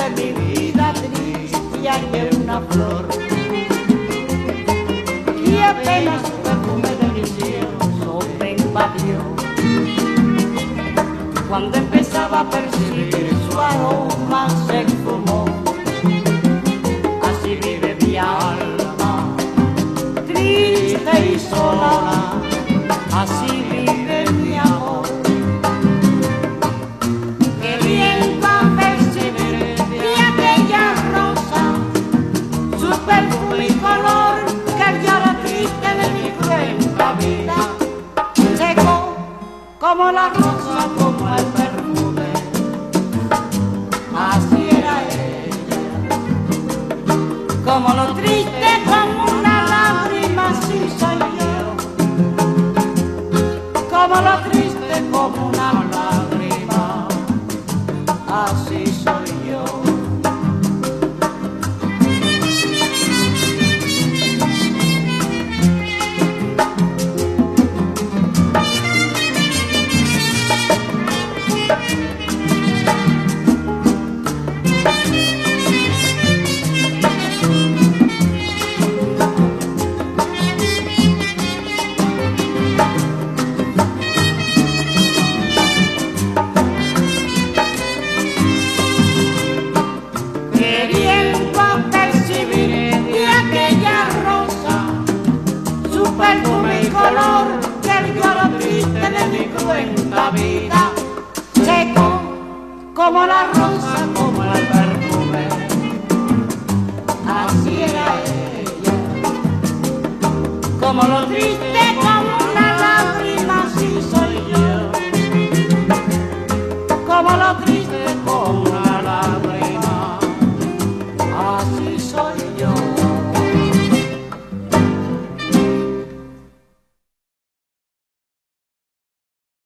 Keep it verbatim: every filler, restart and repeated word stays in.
de mi vida triste hallé una flor y apenas su perfume delicioso me invadió. Cuando empezaba a percibir su aroma se esfumó. Así vive mi alma, triste y sola, así vive mi amor. Qué bien va a percibir de aquella rosa su perfume y color, que ya la triste de mi cruenta vida secó como la rosa, como el perfume, así era ella. Como lo triste, como una lágrima, así soy yo. Como lo triste, como una lágrima, así soy yo. Perfume y color, que yo lo triste de mi cruenta vida seco como la rosa, como el perfume, así era ella. Como lo triste